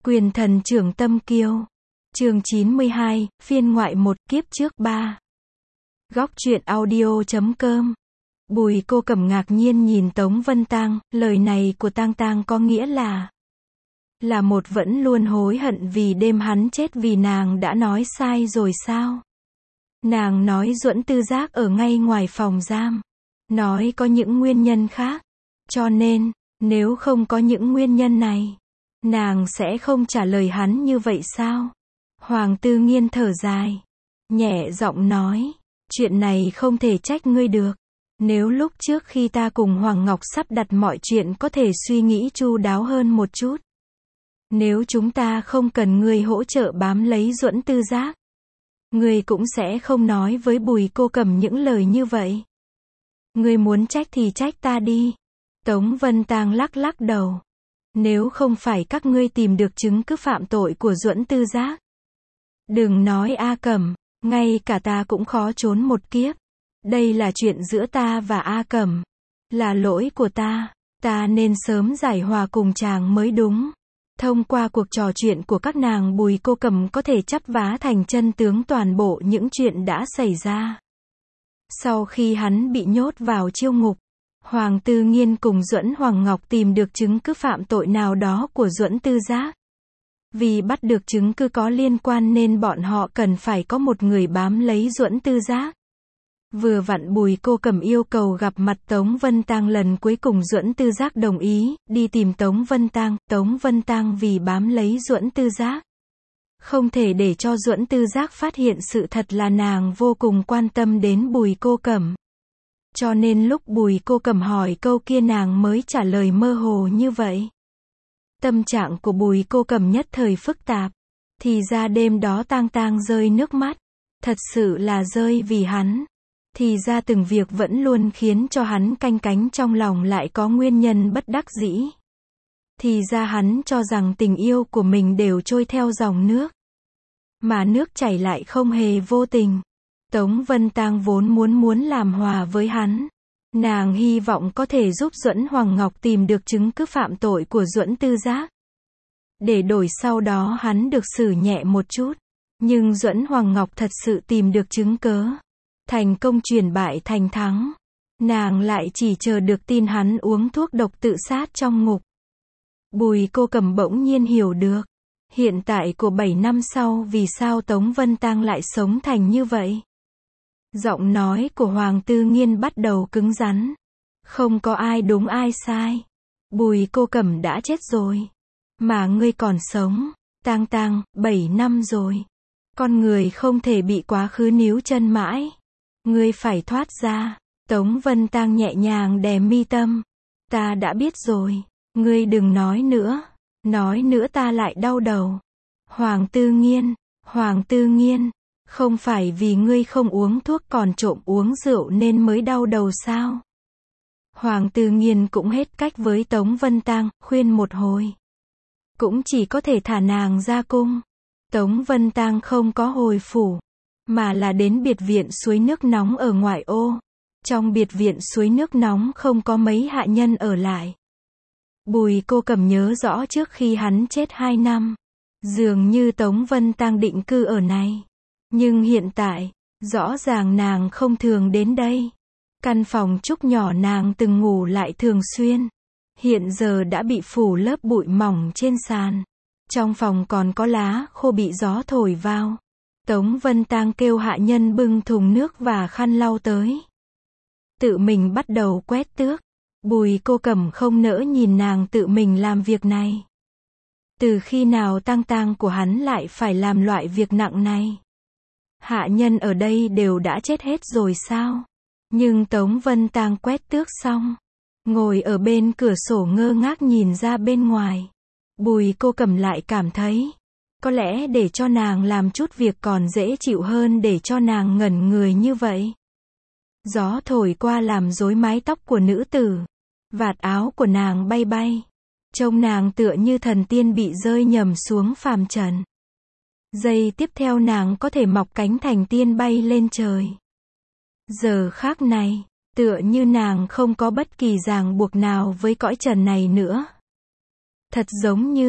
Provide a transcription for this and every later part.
Quyền thần trưởng tâm kiêu. Chương 92, phiên ngoại 1, kiếp trước 3. Góc truyện audio.com. Bùi Cô Cẩm ngạc nhiên nhìn Tống Vân Tang, lời này của Tang Tang có nghĩa là một vẫn luôn hối hận vì đêm hắn chết vì nàng đã nói sai rồi sao? Nàng nói Duẫn Tư Giác ở ngay ngoài phòng giam. Nói có những nguyên nhân khác. Cho nên, nếu không có những nguyên nhân này, nàng sẽ không trả lời hắn như vậy sao? Hoàng Tư Nghiên thở dài, nhẹ giọng nói, chuyện này không thể trách ngươi được. Nếu lúc trước khi ta cùng Hoàng Ngọc sắp đặt mọi chuyện có thể suy nghĩ chu đáo hơn một chút. Nếu chúng ta không cần ngươi hỗ trợ bám lấy Duẫn Tư Giác, ngươi cũng sẽ không nói với Bùi Cô Cẩm những lời như vậy. Ngươi muốn trách thì trách ta đi. Tống Vân Tang lắc lắc đầu. Nếu không phải các ngươi tìm được chứng cứ phạm tội của Duẫn Tư Giác, đừng nói A Cẩm, ngay cả ta cũng khó trốn một kiếp. Đây là chuyện giữa ta và A Cẩm. Là lỗi của ta nên sớm giải hòa cùng chàng mới đúng. Thông qua cuộc trò chuyện của các nàng, Bùi Cô Cẩm có thể chắp vá thành chân tướng toàn bộ những chuyện đã xảy ra. Sau khi hắn bị nhốt vào chiêu ngục, Hoàng Tư Nghiên cùng Duẫn Hoàng Ngọc tìm được chứng cứ phạm tội nào đó của Duẫn Tư Giác. Vì bắt được chứng cứ có liên quan nên bọn họ cần phải có một người bám lấy Duẫn Tư Giác. Vừa vặn Bùi Cô Cẩm yêu cầu gặp mặt Tống Vân Tang lần cuối cùng, Duẫn Tư Giác đồng ý, đi tìm Tống Vân Tang. Tống Vân Tang vì bám lấy Duẫn Tư Giác, không thể để cho Duẫn Tư Giác phát hiện sự thật là nàng vô cùng quan tâm đến Bùi Cô Cẩm. Cho nên lúc Bùi Cô Cẩm hỏi câu kia nàng mới trả lời mơ hồ như vậy. Tâm trạng của Bùi Cô Cẩm nhất thời phức tạp. Thì ra đêm đó Tang Tang rơi nước mắt. Thật sự là rơi vì hắn. Thì ra từng việc vẫn luôn khiến cho hắn canh cánh trong lòng lại có nguyên nhân bất đắc dĩ. Thì ra hắn cho rằng tình yêu của mình đều trôi theo dòng nước, mà nước chảy lại không hề vô tình. Tống Vân Tang vốn muốn làm hòa với hắn. Nàng hy vọng có thể giúp Duẫn Hoàng Ngọc tìm được chứng cứ phạm tội của Duẫn Tư Giác, để đổi sau đó hắn được xử nhẹ một chút. Nhưng Duẫn Hoàng Ngọc thật sự tìm được chứng cớ, thành công chuyển bại thành thắng. Nàng lại chỉ chờ được tin hắn uống thuốc độc tự sát trong ngục. Bùi Cô Cẩm bỗng nhiên hiểu được hiện tại của 7 năm sau vì sao Tống Vân Tang lại sống thành như vậy. Giọng nói của Hoàng Tư Nghiên bắt đầu cứng rắn. Không có ai đúng ai sai. Bùi Cô Cẩm đã chết rồi, mà ngươi còn sống. Tang Tang, 7 năm rồi. Con người không thể bị quá khứ níu chân mãi. Ngươi phải thoát ra. Tống Vân Tang nhẹ nhàng đè mi tâm. Ta đã biết rồi. Ngươi đừng nói nữa. Nói nữa ta lại đau đầu. Hoàng Tư Nghiên, không phải vì ngươi không uống thuốc còn trộm uống rượu nên mới đau đầu sao? Hoàng Tư Nghiên cũng hết cách với Tống Vân Tang, khuyên một hồi cũng chỉ có thể thả nàng ra cung. Tống Vân Tang không có hồi phủ, mà là đến biệt viện suối nước nóng ở ngoại ô. Trong biệt viện suối nước nóng không có mấy hạ nhân ở lại. Bùi Cô Cẩm nhớ rõ trước khi hắn chết 2 năm, dường như Tống Vân Tang định cư ở này. Nhưng hiện tại, rõ ràng nàng không thường đến đây. Căn phòng trúc nhỏ nàng từng ngủ lại thường xuyên, hiện giờ đã bị phủ lớp bụi mỏng trên sàn. Trong phòng còn có lá khô bị gió thổi vào. Tống Vân Tang kêu hạ nhân bưng thùng nước và khăn lau tới. Tự mình bắt đầu quét tước. Bùi Cô Cẩm không nỡ nhìn nàng tự mình làm việc này. Từ khi nào Tang Tang của hắn lại phải làm loại việc nặng này? Hạ nhân ở đây đều đã chết hết rồi sao? Nhưng Tống Vân Tang quét tước xong, ngồi ở bên cửa sổ ngơ ngác nhìn ra bên ngoài. Bùi Cô Cẩm lại cảm thấy, có lẽ để cho nàng làm chút việc còn dễ chịu hơn để cho nàng ngẩn người như vậy. Gió thổi qua làm rối mái tóc của nữ tử. Vạt áo của nàng bay bay. Trông nàng tựa như thần tiên bị rơi nhầm xuống phàm trần. Giây tiếp theo nàng có thể mọc cánh thành tiên bay lên trời. Giờ khác này, tựa như nàng không có bất kỳ ràng buộc nào với cõi trần này nữa. Thật giống như,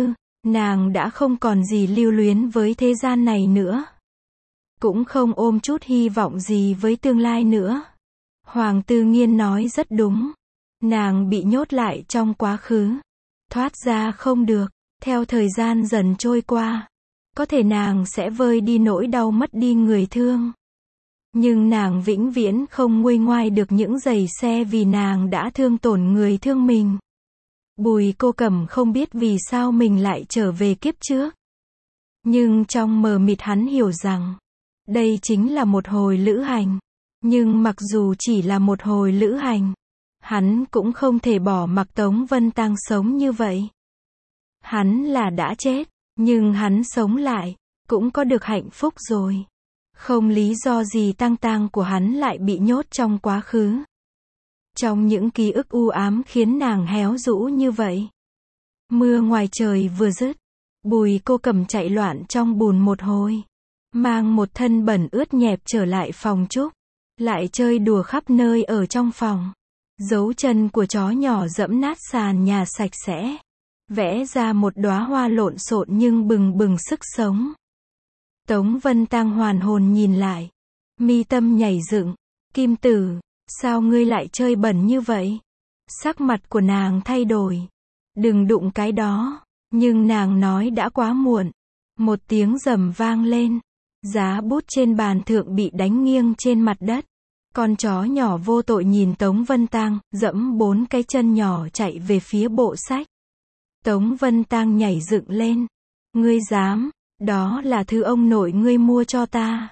Nàng đã không còn gì lưu luyến với thế gian này nữa. Cũng không ôm chút hy vọng gì với tương lai nữa. Hoàng Tư Nghiên nói rất đúng. Nàng bị nhốt lại trong quá khứ. Thoát ra không được. Theo thời gian dần trôi qua, có thể nàng sẽ vơi đi nỗi đau mất đi người thương. Nhưng nàng vĩnh viễn không nguôi ngoai được những giày xe vì nàng đã thương tổn người thương mình. Bùi Cô Cẩm không biết vì sao mình lại trở về kiếp trước. Nhưng trong mờ mịt hắn hiểu rằng, đây chính là một hồi lữ hành. Nhưng mặc dù chỉ là một hồi lữ hành, hắn cũng không thể bỏ mặc Tống Vân Tang sống như vậy. Hắn là đã chết, nhưng hắn sống lại, cũng có được hạnh phúc rồi. Không lý do gì tang tang của hắn lại bị nhốt trong quá khứ. Trong những ký ức u ám khiến nàng héo rũ như vậy. Mưa ngoài trời vừa dứt, Bùi Cô Cẩm chạy loạn trong bùn một hồi. Mang một thân bẩn ướt nhẹp trở lại phòng Trúc. Lại chơi đùa khắp nơi ở trong phòng. Dấu chân của chó nhỏ dẫm nát sàn nhà sạch sẽ. Vẽ ra một đóa hoa lộn xộn nhưng bừng bừng sức sống. Tống Vân Tang hoàn hồn nhìn lại. Mi tâm nhảy dựng. Kim Tử, sao ngươi lại chơi bẩn như vậy? Sắc mặt của nàng thay đổi. Đừng đụng cái đó. Nhưng nàng nói đã quá muộn. Một tiếng rầm vang lên. Giá bút trên bàn thượng bị đánh nghiêng trên mặt đất. Con chó nhỏ vô tội nhìn Tống Vân Tang, dẫm 4 cái chân nhỏ chạy về phía bộ sách. Tống Vân Tang nhảy dựng lên. Ngươi dám, đó là thứ ông nội ngươi mua cho ta.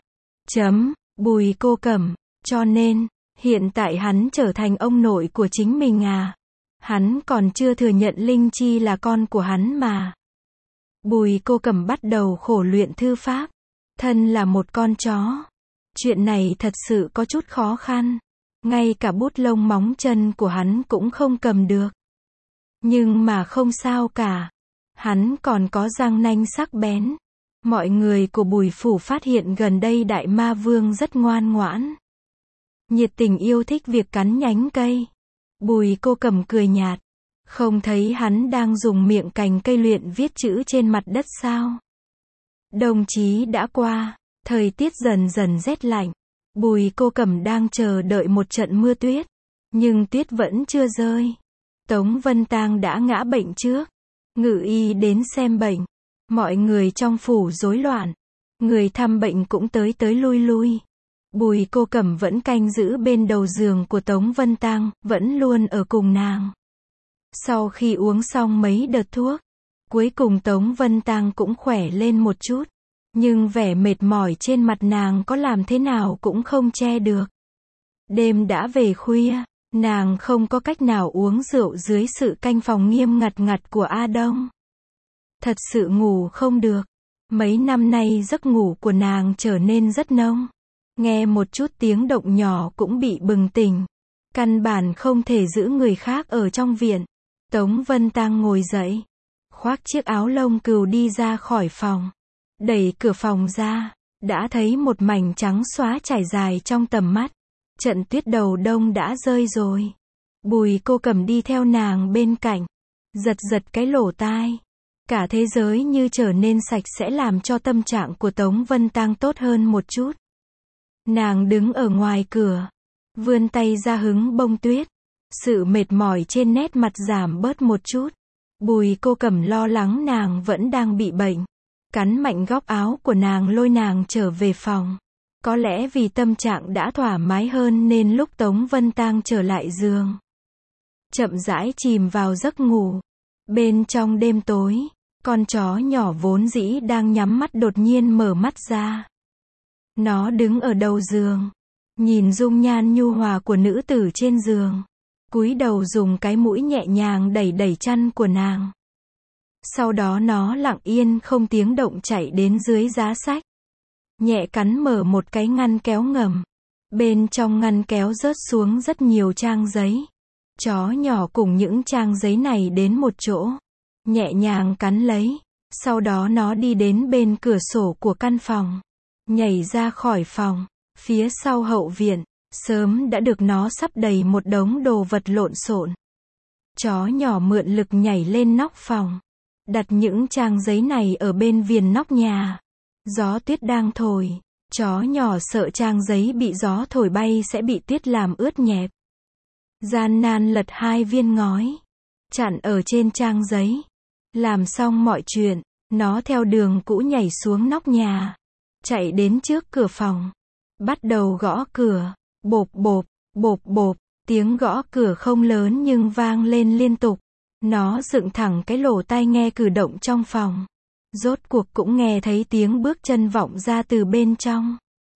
Bùi Cô Cẩm, cho nên, hiện tại hắn trở thành ông nội của chính mình à? Hắn còn chưa thừa nhận Linh Chi là con của hắn mà. Bùi Cô Cẩm bắt đầu khổ luyện thư pháp. Thân là một con chó. Chuyện này thật sự có chút khó khăn. Ngay cả bút lông móng chân của hắn cũng không cầm được. Nhưng mà không sao cả. Hắn còn có răng nanh sắc bén. Mọi người của Bùi Phủ phát hiện gần đây Đại Ma Vương rất ngoan ngoãn. Nhiệt tình yêu thích việc cắn nhánh cây. Bùi Cô Cẩm cười nhạt. Không thấy hắn đang dùng miệng cành cây luyện viết chữ trên mặt đất sao? Đồng chí đã qua. Thời tiết dần dần rét lạnh. Bùi Cô Cẩm đang chờ đợi một trận mưa tuyết. Nhưng tuyết vẫn chưa rơi. Tống Vân Tang đã ngã bệnh trước. Ngự y đến xem bệnh. Mọi người trong phủ rối loạn. Người thăm bệnh cũng tới lui lui. Bùi Cô Cẩm vẫn canh giữ bên đầu giường của Tống Vân Tang, vẫn luôn ở cùng nàng. Sau khi uống xong mấy đợt thuốc, cuối cùng Tống Vân Tang cũng khỏe lên một chút. Nhưng vẻ mệt mỏi trên mặt nàng có làm thế nào cũng không che được. Đêm đã về khuya, nàng không có cách nào uống rượu dưới sự canh phòng nghiêm ngặt của A Đông. Thật sự ngủ không được. Mấy năm nay giấc ngủ của nàng trở nên rất nông. Nghe một chút tiếng động nhỏ cũng bị bừng tỉnh. Căn bản không thể giữ người khác ở trong viện. Tống Vân Tang ngồi dậy. Khoác chiếc áo lông cừu đi ra khỏi phòng. Đẩy cửa phòng ra. Đã thấy một mảnh trắng xóa trải dài trong tầm mắt. Trận tuyết đầu đông đã rơi rồi. Bùi Cô Cẩm đi theo nàng bên cạnh. Giật cái lỗ tai. Cả thế giới như trở nên sạch sẽ làm cho tâm trạng của Tống Vân Tang tốt hơn một chút. Nàng đứng ở ngoài cửa. Vươn tay ra hứng bông tuyết. Sự mệt mỏi trên nét mặt giảm bớt một chút. Bùi Cô Cẩm lo lắng nàng vẫn đang bị bệnh. Cắn mạnh góc áo của nàng lôi nàng trở về phòng. Có lẽ vì tâm trạng đã thoải mái hơn nên lúc Tống Vân Tang trở lại giường, chậm rãi chìm vào giấc ngủ. Bên trong đêm tối, con chó nhỏ vốn dĩ đang nhắm mắt đột nhiên mở mắt ra. Nó đứng ở đầu giường, nhìn dung nhan nhu hòa của nữ tử trên giường, cúi đầu dùng cái mũi nhẹ nhàng đẩy chăn của nàng. Sau đó nó lặng yên không tiếng động chạy đến dưới giá sách. Nhẹ cắn mở một cái ngăn kéo ngầm. Bên trong ngăn kéo rớt xuống rất nhiều trang giấy. Chó nhỏ cùng những trang giấy này đến một chỗ. Nhẹ nhàng cắn lấy. Sau đó nó đi đến bên cửa sổ của căn phòng. Nhảy ra khỏi phòng. Phía sau hậu viện, sớm đã được nó sắp đầy một đống đồ vật lộn xộn. Chó nhỏ mượn lực nhảy lên nóc phòng. đặt những trang giấy này ở bên viền nóc nhà. Gió tuyết đang thổi, chó nhỏ sợ trang giấy bị gió thổi bay sẽ bị tuyết làm ướt nhẹp. Gian nan lật 2 viên ngói, chặn ở trên trang giấy. Làm xong mọi chuyện, nó theo đường cũ nhảy xuống nóc nhà, chạy đến trước cửa phòng, bắt đầu gõ cửa. Bộp bộp, bộp bộp, tiếng gõ cửa không lớn nhưng vang lên liên tục. Nó dựng thẳng cái lỗ tai nghe cử động trong phòng. Rốt cuộc cũng nghe thấy tiếng bước chân vọng ra từ bên trong.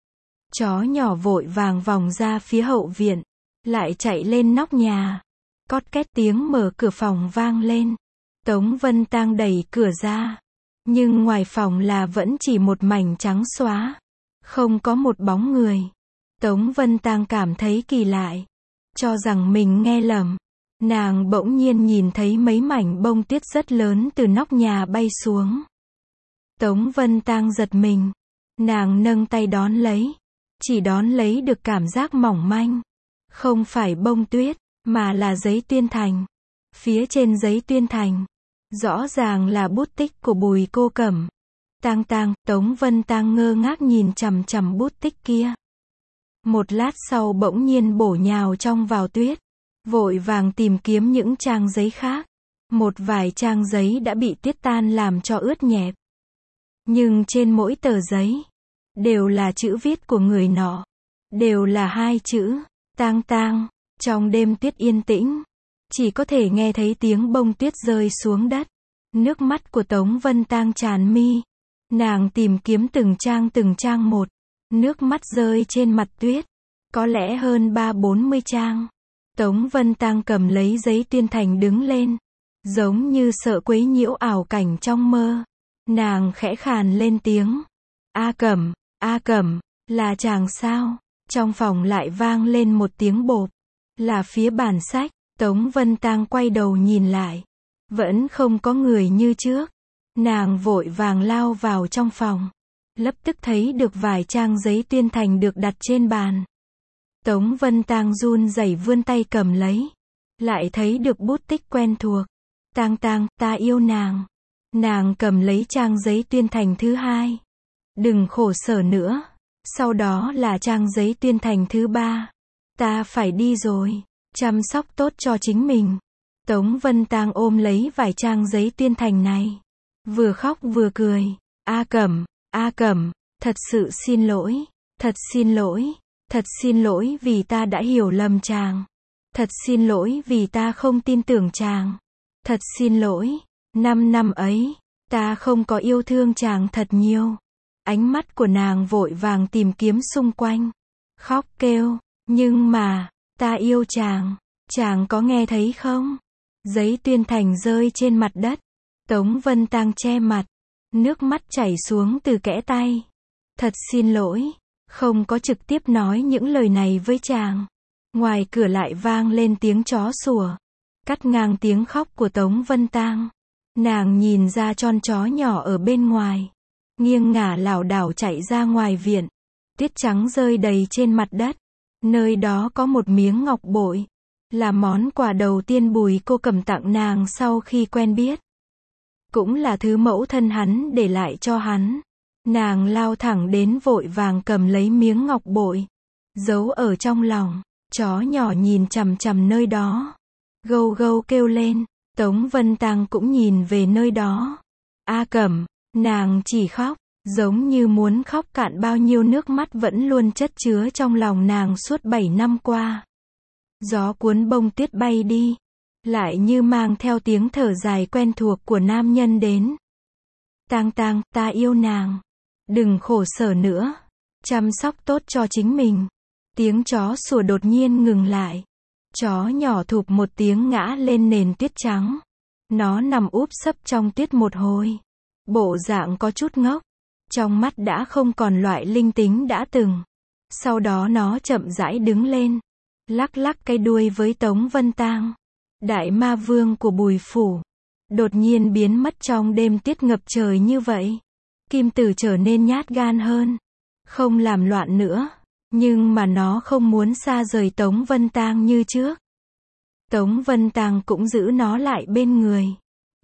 Chó nhỏ vội vàng vòng ra phía hậu viện, lại chạy lên nóc nhà. Cót két tiếng mở cửa phòng vang lên. Tống Vân Tang đẩy cửa ra. Nhưng ngoài phòng là vẫn chỉ một mảnh trắng xóa. Không có một bóng người. Tống Vân Tang cảm thấy kỳ lạ. Cho rằng mình nghe lầm. Nàng bỗng nhiên nhìn thấy mấy mảnh bông tuyết rất lớn từ nóc nhà bay xuống. Tống Vân Tang giật mình. Nàng nâng tay đón lấy. Chỉ đón lấy được cảm giác mỏng manh. Không phải bông tuyết, mà là giấy tuyên thành. Phía trên giấy tuyên thành, rõ ràng là bút tích của Bùi Cô Cẩm. Tang, Tống Vân Tang ngơ ngác nhìn chằm chằm bút tích kia. Một lát sau bỗng nhiên bổ nhào trong vào tuyết. Vội vàng tìm kiếm những trang giấy khác. Một vài trang giấy đã bị tuyết tan làm cho ướt nhẹp. Nhưng trên mỗi tờ giấy, đều là chữ viết của người nọ. Đều là 2 chữ, Tang. Trong đêm tuyết yên tĩnh, chỉ có thể nghe thấy tiếng bông tuyết rơi xuống đất. Nước mắt của Tống Vân Tang tràn mi. Nàng tìm kiếm từng trang một. Nước mắt rơi trên mặt tuyết. Có lẽ hơn 30-40 trang. Tống Vân Tang cầm lấy giấy tuyên thành đứng lên. Giống như sợ quấy nhiễu ảo cảnh trong mơ. Nàng khẽ khàn lên tiếng. A Cẩm, là chàng sao? Trong phòng lại vang lên một tiếng bộp. Là phía bàn sách. Tống Vân Tang quay đầu nhìn lại. Vẫn không có người như trước. Nàng vội vàng lao vào trong phòng. Lập tức thấy được vài trang giấy tuyên thành được đặt trên bàn. Tống Vân Tang run rẩy vươn tay cầm lấy. Lại thấy được bút tích quen thuộc. Tang, ta yêu nàng. Nàng cầm lấy trang giấy tuyên thành thứ 2. Đừng khổ sở nữa. Sau đó là trang giấy tuyên thành thứ 3. Ta phải đi rồi. Chăm sóc tốt cho chính mình. Tống Vân Tang ôm lấy vài trang giấy tuyên thành này. Vừa khóc vừa cười. A Cẩm, thật sự xin lỗi. Thật xin lỗi vì ta đã hiểu lầm chàng. Thật xin lỗi vì ta không tin tưởng chàng. Thật xin lỗi. 5 năm ấy, ta không có yêu thương chàng thật nhiều. Ánh mắt của nàng vội vàng tìm kiếm xung quanh. Khóc kêu. Nhưng mà, ta yêu chàng. Chàng có nghe thấy không? Giấy tuyên thành rơi trên mặt đất. Tống Vân Tang che mặt. Nước mắt chảy xuống từ kẽ tay. Thật xin lỗi. Không có trực tiếp nói những lời này với chàng. Ngoài cửa lại vang lên tiếng chó sủa. Cắt ngang tiếng khóc của Tống Vân Tang. Nàng nhìn ra con chó nhỏ ở bên ngoài. Nghiêng ngả lảo đảo chạy ra ngoài viện. Tuyết trắng rơi đầy trên mặt đất. Nơi đó có một miếng ngọc bội. Là món quà đầu tiên Bùi Cô Cẩm tặng nàng sau khi quen biết. Cũng là thứ mẫu thân hắn để lại cho hắn. Nàng lao thẳng đến vội vàng cầm lấy miếng ngọc bội. Giấu ở trong lòng. Chó nhỏ nhìn chằm chằm nơi đó. Gâu gâu kêu lên. Tống Vân Tang cũng nhìn về nơi đó. A Cẩm, nàng chỉ khóc. Giống như muốn khóc cạn bao nhiêu nước mắt vẫn luôn chất chứa trong lòng nàng suốt 7 năm qua. Gió cuốn bông tuyết bay đi. Lại như mang theo tiếng thở dài quen thuộc của nam nhân đến. Tang, ta yêu nàng. Đừng khổ sở nữa. Chăm sóc tốt cho chính mình. Tiếng chó sủa đột nhiên ngừng lại. Chó nhỏ thụp một tiếng ngã lên nền tuyết trắng. Nó nằm úp sấp trong tuyết một hồi. Bộ dạng có chút ngốc. Trong mắt đã không còn loại linh tính đã từng. Sau đó nó chậm rãi đứng lên. Lắc lắc cái đuôi với Tống Vân Tang. Đại ma vương của Bùi phủ. Đột nhiên biến mất trong đêm tuyết ngập trời như vậy. Kim Tử trở nên nhát gan hơn. Không làm loạn nữa. Nhưng mà nó không muốn xa rời Tống Vân Tang như trước. Tống Vân Tang cũng giữ nó lại bên người.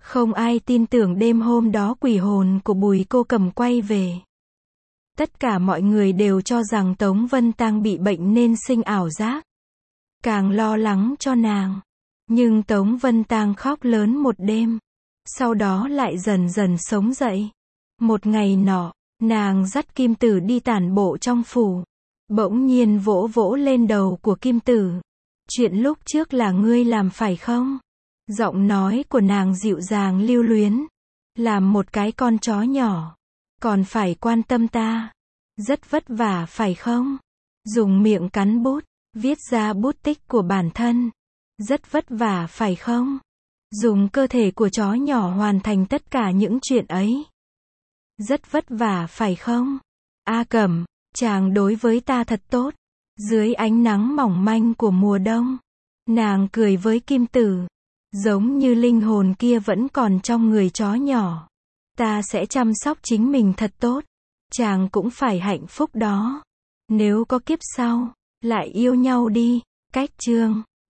Không ai tin tưởng đêm hôm đó quỷ hồn của Bùi Cô Cầm quay về. Tất cả mọi người đều cho rằng Tống Vân Tang bị bệnh nên sinh ảo giác. Càng lo lắng cho nàng. Nhưng Tống Vân Tang khóc lớn một đêm. Sau đó lại dần dần sống dậy. Một ngày nọ, nàng dắt Kim Tử đi tản bộ trong phủ. Bỗng nhiên vỗ vỗ lên đầu của Kim Tử. Chuyện lúc trước là ngươi làm phải không? Giọng nói của nàng dịu dàng lưu luyến. Làm một cái con chó nhỏ. Còn phải quan tâm ta. Rất vất vả phải không? Dùng miệng cắn bút. Viết ra bút tích của bản thân. Rất vất vả phải không? Dùng cơ thể của chó nhỏ hoàn thành tất cả những chuyện ấy. Rất vất vả phải không? A Cẩm, chàng đối với ta thật tốt. Dưới ánh nắng mỏng manh của mùa đông, nàng cười với Kim Tử. Giống như linh hồn kia vẫn còn trong người chó nhỏ. Ta sẽ chăm sóc chính mình thật tốt. Chàng cũng phải hạnh phúc đó. Nếu có kiếp sau, lại yêu nhau đi. Cách chương